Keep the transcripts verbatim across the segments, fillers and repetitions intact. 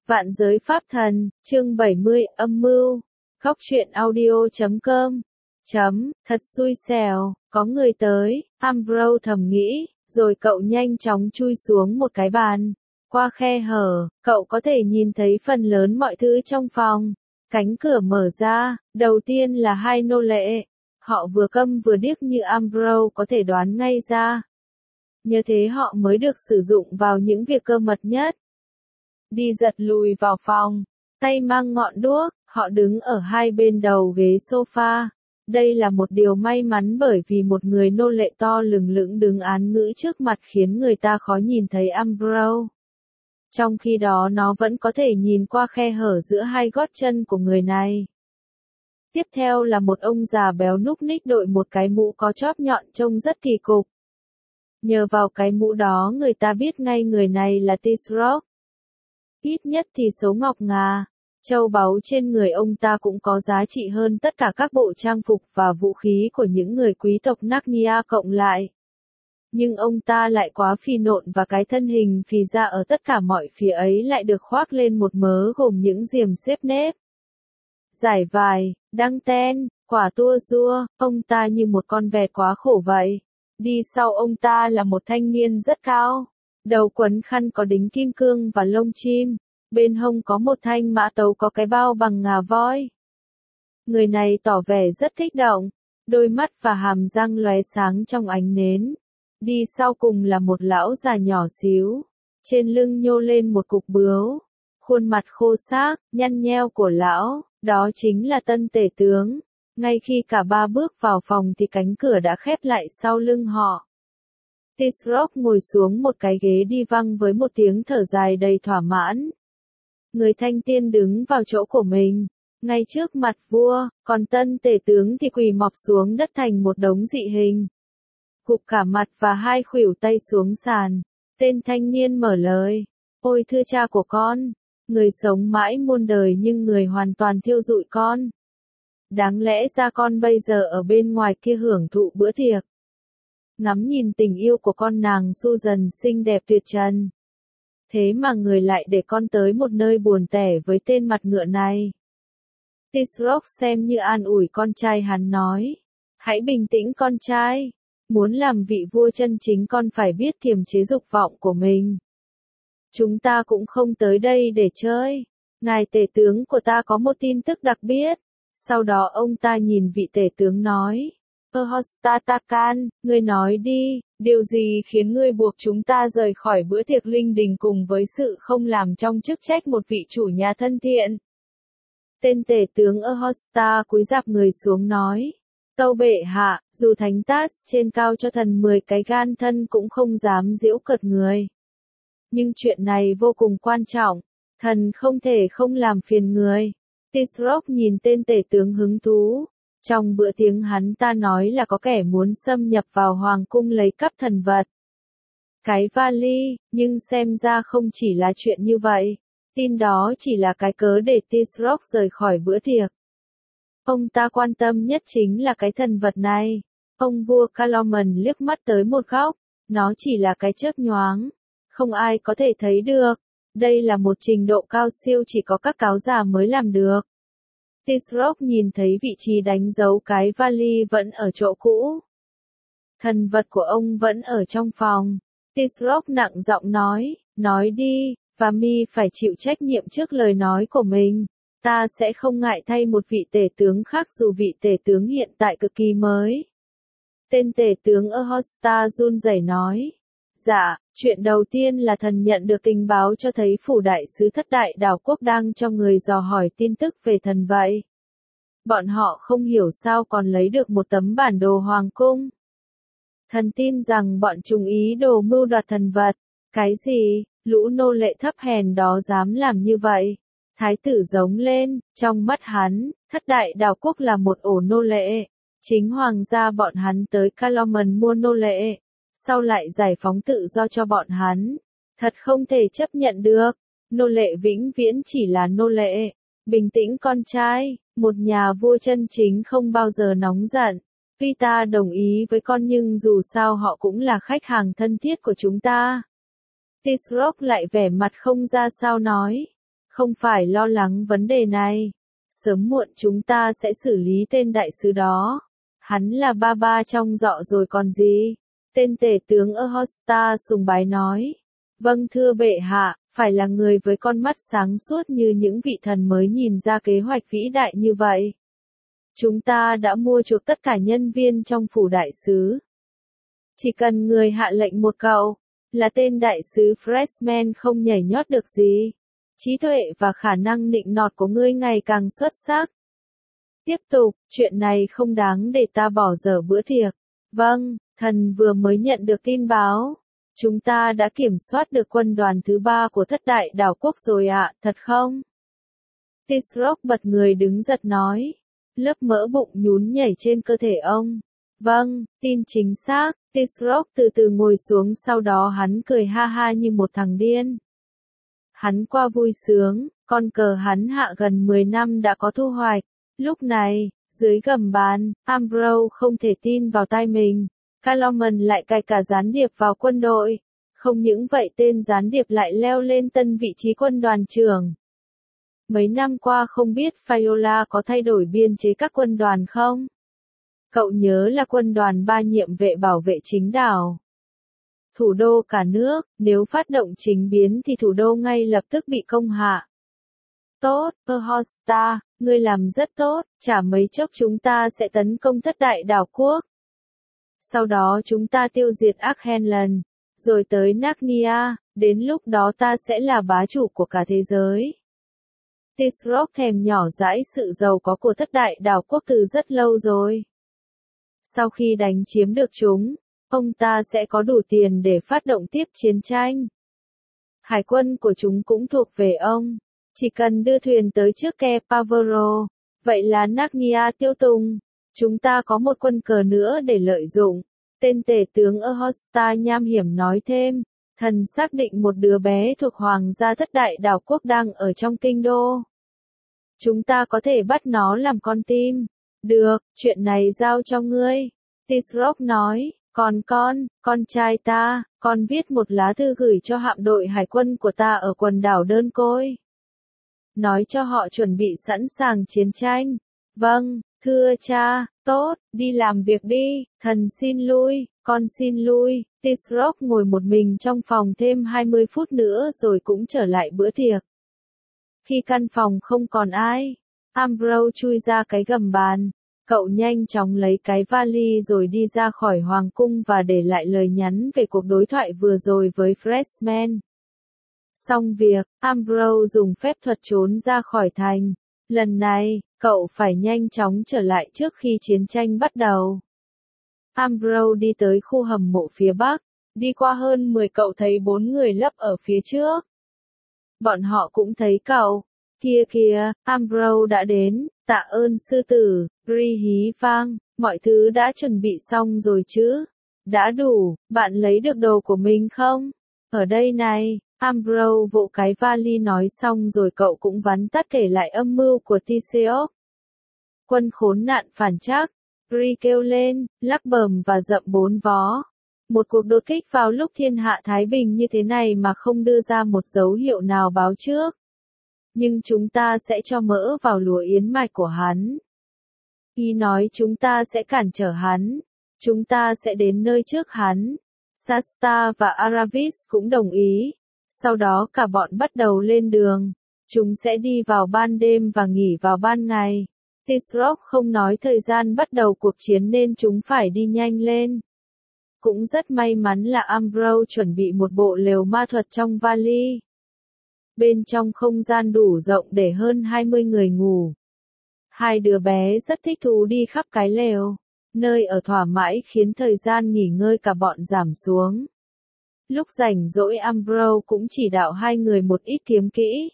Vạn giới pháp thần, chương bảy mươi, âm mưu. Góc truyện audio chấm com. Chấm, thật xui xẻo, có người tới, Ambrose thầm nghĩ, rồi cậu nhanh chóng chui xuống một cái bàn. Qua khe hở, cậu có thể nhìn thấy phần lớn mọi thứ trong phòng. Cánh cửa mở ra, đầu tiên là hai nô lệ. Họ vừa câm vừa điếc như Ambrose có thể đoán ngay ra. Như thế họ mới được sử dụng vào những việc cơ mật nhất. Đi giật lùi vào phòng, tay mang ngọn đuốc, họ đứng ở hai bên đầu ghế sofa. Đây là một điều may mắn bởi vì một người nô lệ to lừng lững đứng án ngữ trước mặt khiến người ta khó nhìn thấy Ambrose. Trong khi đó nó vẫn có thể nhìn qua khe hở giữa hai gót chân của người này. Tiếp theo là một ông già béo núc ních đội một cái mũ có chóp nhọn trông rất kỳ cục. Nhờ vào cái mũ đó người ta biết ngay người này là Tisroc. Ít nhất thì số ngọc ngà, châu báu trên người ông ta cũng có giá trị hơn tất cả các bộ trang phục và vũ khí của những người quý tộc Narnia cộng lại. Nhưng ông ta lại quá phì nộn và cái thân hình phì ra ở tất cả mọi phía ấy lại được khoác lên một mớ gồm những diềm xếp nếp. Giải vải, đăng ten, quả tua rua, ông ta như một con vẹt quá khổ vậy. Đi sau ông ta là một thanh niên rất cao. Đầu quấn khăn có đính kim cương và lông chim, bên hông có một thanh mã tấu có cái bao bằng ngà voi. Người này tỏ vẻ rất kích động, đôi mắt và hàm răng lóe sáng trong ánh nến. Đi sau cùng là một lão già nhỏ xíu, trên lưng nhô lên một cục bướu, khuôn mặt khô xác, nhăn nheo của lão, đó chính là tân tể tướng. Ngay khi cả ba bước vào phòng thì cánh cửa đã khép lại sau lưng họ. Tisroc ngồi xuống một cái ghế đi văng với một tiếng thở dài đầy thỏa mãn. Người thanh tiên đứng vào chỗ của mình, ngay trước mặt vua, còn tân tể tướng thì quỳ mọp xuống đất thành một đống dị hình. Gục cả mặt và hai khuỷu tay xuống sàn, tên thanh niên mở lời. Ôi thưa cha của con, người sống mãi muôn đời nhưng người hoàn toàn thiêu rụi con. Đáng lẽ ra con bây giờ ở bên ngoài kia hưởng thụ bữa tiệc. Ngắm nhìn tình yêu của con nàng Susan xinh đẹp tuyệt trần. Thế mà người lại để con tới một nơi buồn tẻ với tên mặt ngựa này. Tisroc xem như an ủi con trai hắn nói. Hãy bình tĩnh con trai. Muốn làm vị vua chân chính con phải biết kiềm chế dục vọng của mình. Chúng ta cũng không tới đây để chơi. Ngài tể tướng của ta có một tin tức đặc biệt. Sau đó ông ta nhìn vị tể tướng nói. Hostakan, ngươi nói đi, điều gì khiến ngươi buộc chúng ta rời khỏi bữa tiệc linh đình cùng với sự không làm trong chức trách một vị chủ nhà thân thiện? Tên tể tướng Hosta cúi rạp người xuống nói. Tâu bệ hạ, dù thánh tát trên cao cho thần mười cái gan thân cũng không dám giễu cợt người. Nhưng chuyện này vô cùng quan trọng, thần không thể không làm phiền người. Tisroc nhìn tên tể tướng hứng thú. Trong bữa tiếng hắn ta nói là có kẻ muốn xâm nhập vào hoàng cung lấy cắp thần vật. Cái vali, nhưng xem ra không chỉ là chuyện như vậy. Tin đó chỉ là cái cớ để Tisroc rời khỏi bữa tiệc. Ông ta quan tâm nhất chính là cái thần vật này. Ông vua Caloman liếc mắt tới một góc. Nó chỉ là cái chớp nhoáng. Không ai có thể thấy được. Đây là một trình độ cao siêu chỉ có các cáo già mới làm được. Tisroc nhìn thấy vị trí đánh dấu cái vali vẫn ở chỗ cũ. Thần vật của ông vẫn ở trong phòng. Tisroc nặng giọng nói, nói đi, và mi phải chịu trách nhiệm trước lời nói của mình. Ta sẽ không ngại thay một vị tể tướng khác dù vị tể tướng hiện tại cực kỳ mới. Tên tể tướng Hosta run rẩy nói. Dạ, chuyện đầu tiên là thần nhận được tình báo cho thấy phủ đại sứ thất đại đảo quốc đang cho người dò hỏi tin tức về thần vậy. Bọn họ không hiểu sao còn lấy được một tấm bản đồ hoàng cung. Thần tin rằng bọn chúng ý đồ mưu đoạt thần vật. Cái gì, lũ nô lệ thấp hèn đó dám làm như vậy? Thái tử giống lên, trong mắt hắn, thất đại đảo quốc là một ổ nô lệ. Chính hoàng gia bọn hắn tới Caloman mua nô lệ. Sau lại giải phóng tự do cho bọn hắn. Thật không thể chấp nhận được. Nô lệ vĩnh viễn chỉ là nô lệ. Bình tĩnh con trai, một nhà vua chân chính không bao giờ nóng giận. Tuy ta đồng ý với con nhưng dù sao họ cũng là khách hàng thân thiết của chúng ta. Tisroc lại vẻ mặt không ra sao nói. Không phải lo lắng vấn đề này. Sớm muộn chúng ta sẽ xử lý tên đại sứ đó. Hắn là ba ba trong dọ rồi còn gì. Tên tể tướng Ahosta sùng bái nói. Vâng thưa bệ hạ, phải là người với con mắt sáng suốt như những vị thần mới nhìn ra kế hoạch vĩ đại như vậy. Chúng ta đã mua chuộc tất cả nhân viên trong phủ đại sứ. Chỉ cần người hạ lệnh một câu, là tên đại sứ Freshman không nhảy nhót được gì. Trí tuệ và khả năng nịnh nọt của ngươi ngày càng xuất sắc. Tiếp tục, chuyện này không đáng để ta bỏ dở bữa tiệc. Vâng, thần vừa mới nhận được tin báo. Chúng ta đã kiểm soát được quân đoàn thứ ba của thất đại đảo quốc rồi ạ, à, thật không? Tisrock bật người đứng giật nói. Lớp mỡ bụng nhún nhảy trên cơ thể ông. Vâng, tin chính xác. Tisrock từ từ ngồi xuống, sau đó hắn cười ha ha như một thằng điên. Hắn qua vui sướng, con cờ hắn hạ gần mười năm đã có thu hoạch. Lúc này, dưới gầm bàn, Ambrose không thể tin vào tai mình. Caloman lại cài cả gián điệp vào quân đội. Không những vậy tên gián điệp lại leo lên tân vị trí quân đoàn trưởng. Mấy năm qua không biết Fayola có thay đổi biên chế các quân đoàn không? Cậu nhớ là quân đoàn ba nhiệm vệ bảo vệ chính đảo. Thủ đô cả nước, nếu phát động chính biến thì thủ đô ngay lập tức bị công hạ. Tốt, Ahosta, ngươi làm rất tốt, chả mấy chốc chúng ta sẽ tấn công thất đại đảo quốc. Sau đó chúng ta tiêu diệt Arkhanlan, rồi tới Narnia, đến lúc đó ta sẽ là bá chủ của cả thế giới. Tisrock thèm nhỏ dãi sự giàu có của thất đại đảo quốc từ rất lâu rồi. Sau khi đánh chiếm được chúng, ông ta sẽ có đủ tiền để phát động tiếp chiến tranh. Hải quân của chúng cũng thuộc về ông. Chỉ cần đưa thuyền tới trước Ke Pavoro, vậy là Narnia tiêu tùng. Chúng ta có một quân cờ nữa để lợi dụng. Tên tể tướng Ahosta nham hiểm nói thêm. Thần xác định một đứa bé thuộc hoàng gia thất đại đảo quốc đang ở trong kinh đô. Chúng ta có thể bắt nó làm con tin. Được, chuyện này giao cho ngươi. Tisrock nói, còn con, con trai ta, con viết một lá thư gửi cho hạm đội hải quân của ta ở quần đảo Đơn Côi. Nói cho họ chuẩn bị sẵn sàng chiến tranh. Vâng, thưa cha, tốt, đi làm việc đi, thần xin lui, con xin lui. Tisrock ngồi một mình trong phòng thêm hai mươi phút nữa rồi cũng trở lại bữa tiệc. Khi căn phòng không còn ai, Ambrose chui ra cái gầm bàn. Cậu nhanh chóng lấy cái vali rồi đi ra khỏi hoàng cung và để lại lời nhắn về cuộc đối thoại vừa rồi với Freshman. Xong việc, Ambrose dùng phép thuật trốn ra khỏi thành. Lần này, cậu phải nhanh chóng trở lại trước khi chiến tranh bắt đầu. Ambrose đi tới khu hầm mộ phía bắc. Đi qua hơn mười cậu thấy bốn người lấp ở phía trước. Bọn họ cũng thấy cậu. Kia kìa, Ambrose đã đến. Tạ ơn sư tử, Ri hí vang, mọi thứ đã chuẩn bị xong rồi chứ? Đã đủ, bạn lấy được đồ của mình không? Ở đây này, Ambrose vỗ cái vali nói xong rồi cậu cũng vắn tắt kể lại âm mưu của Theseus. Quân khốn nạn phản trắc, Ri kêu lên, lắc bờm và dậm bốn vó. Một cuộc đột kích vào lúc thiên hạ thái bình như thế này mà không đưa ra một dấu hiệu nào báo trước. Nhưng chúng ta sẽ cho mỡ vào lúa yến mạch của hắn. Y nói chúng ta sẽ cản trở hắn. Chúng ta sẽ đến nơi trước hắn. Shasta và Aravis cũng đồng ý. Sau đó cả bọn bắt đầu lên đường. Chúng sẽ đi vào ban đêm và nghỉ vào ban ngày. Tisrock không nói thời gian bắt đầu cuộc chiến nên chúng phải đi nhanh lên. Cũng rất may mắn là Ambrose chuẩn bị một bộ lều ma thuật trong vali. Bên trong không gian đủ rộng để hơn hai mươi người ngủ. Hai đứa bé rất thích thú đi khắp cái lều. Nơi ở thỏa mãn khiến thời gian nghỉ ngơi cả bọn giảm xuống. Lúc rảnh rỗi Ambrose cũng chỉ đạo hai người một ít kiếm kỹ.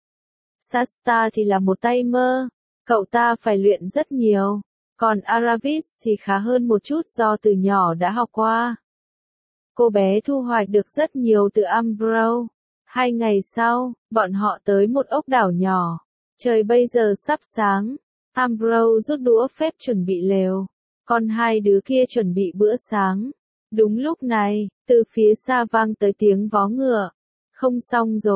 Shasta thì là một tay mơ. Cậu ta phải luyện rất nhiều. Còn Aravis thì khá hơn một chút do từ nhỏ đã học qua. Cô bé thu hoạch được rất nhiều từ Ambrose. Hai ngày sau, bọn họ tới một ốc đảo nhỏ. Trời bây giờ sắp sáng. Ambrose rút đũa phép chuẩn bị lều. Còn hai đứa kia chuẩn bị bữa sáng. Đúng lúc này, từ phía xa vang tới tiếng vó ngựa. Không xong rồi,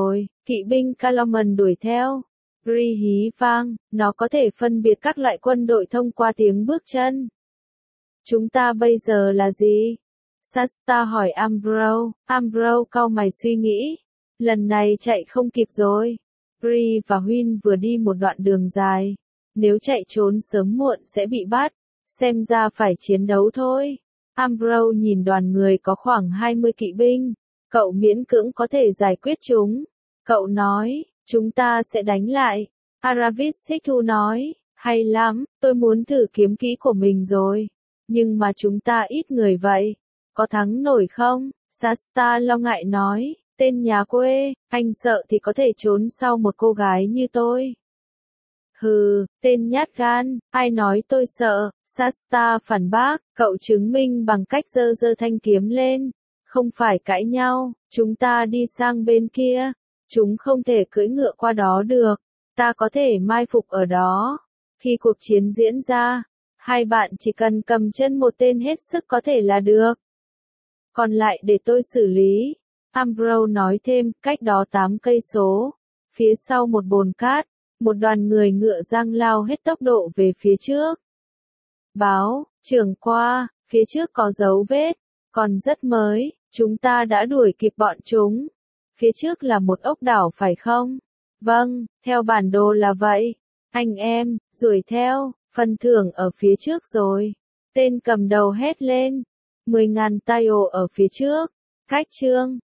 Kỵ binh Caloman đuổi theo. Ri hí vang, nó có thể phân biệt các loại quân đội thông qua tiếng bước chân. Chúng ta bây giờ là gì? Shasta hỏi Ambrose. Ambrose cau mày suy nghĩ. Lần này chạy không kịp rồi. Ri và Huynh vừa đi một đoạn đường dài. Nếu chạy trốn sớm muộn sẽ bị bắt. Xem ra phải chiến đấu thôi. Ambrose nhìn đoàn người có khoảng hai mươi kỵ binh. Cậu miễn cưỡng có thể giải quyết chúng. Cậu nói, chúng ta sẽ đánh lại. Aravis thích thú nói, hay lắm, tôi muốn thử kiếm kỹ của mình rồi. Nhưng mà chúng ta ít người vậy. Có thắng nổi không? Shasta lo ngại nói, tên nhà quê, anh sợ thì có thể trốn sau một cô gái như tôi. Hừ, tên nhát gan, ai nói tôi sợ? Shasta phản bác, cậu chứng minh bằng cách giơ giơ thanh kiếm lên. Không phải cãi nhau, chúng ta đi sang bên kia. Chúng không thể cưỡi ngựa qua đó được. Ta có thể mai phục ở đó. Khi cuộc chiến diễn ra, hai bạn chỉ cần cầm chân một tên hết sức có thể là được. Còn lại để tôi xử lý. Ambrose nói thêm, cách đó tám cây số. Phía sau một bồn cát, một đoàn người ngựa giang lao hết tốc độ về phía trước. Báo, trưởng qua, phía trước có dấu vết, còn rất mới, chúng ta đã đuổi kịp bọn chúng. Phía trước là một ốc đảo phải không? Vâng, theo bản đồ là vậy. Anh em, đuổi theo, phần thưởng ở phía trước rồi. Tên cầm đầu hét lên. Mười ngàn taio ở phía trước. Cách chương.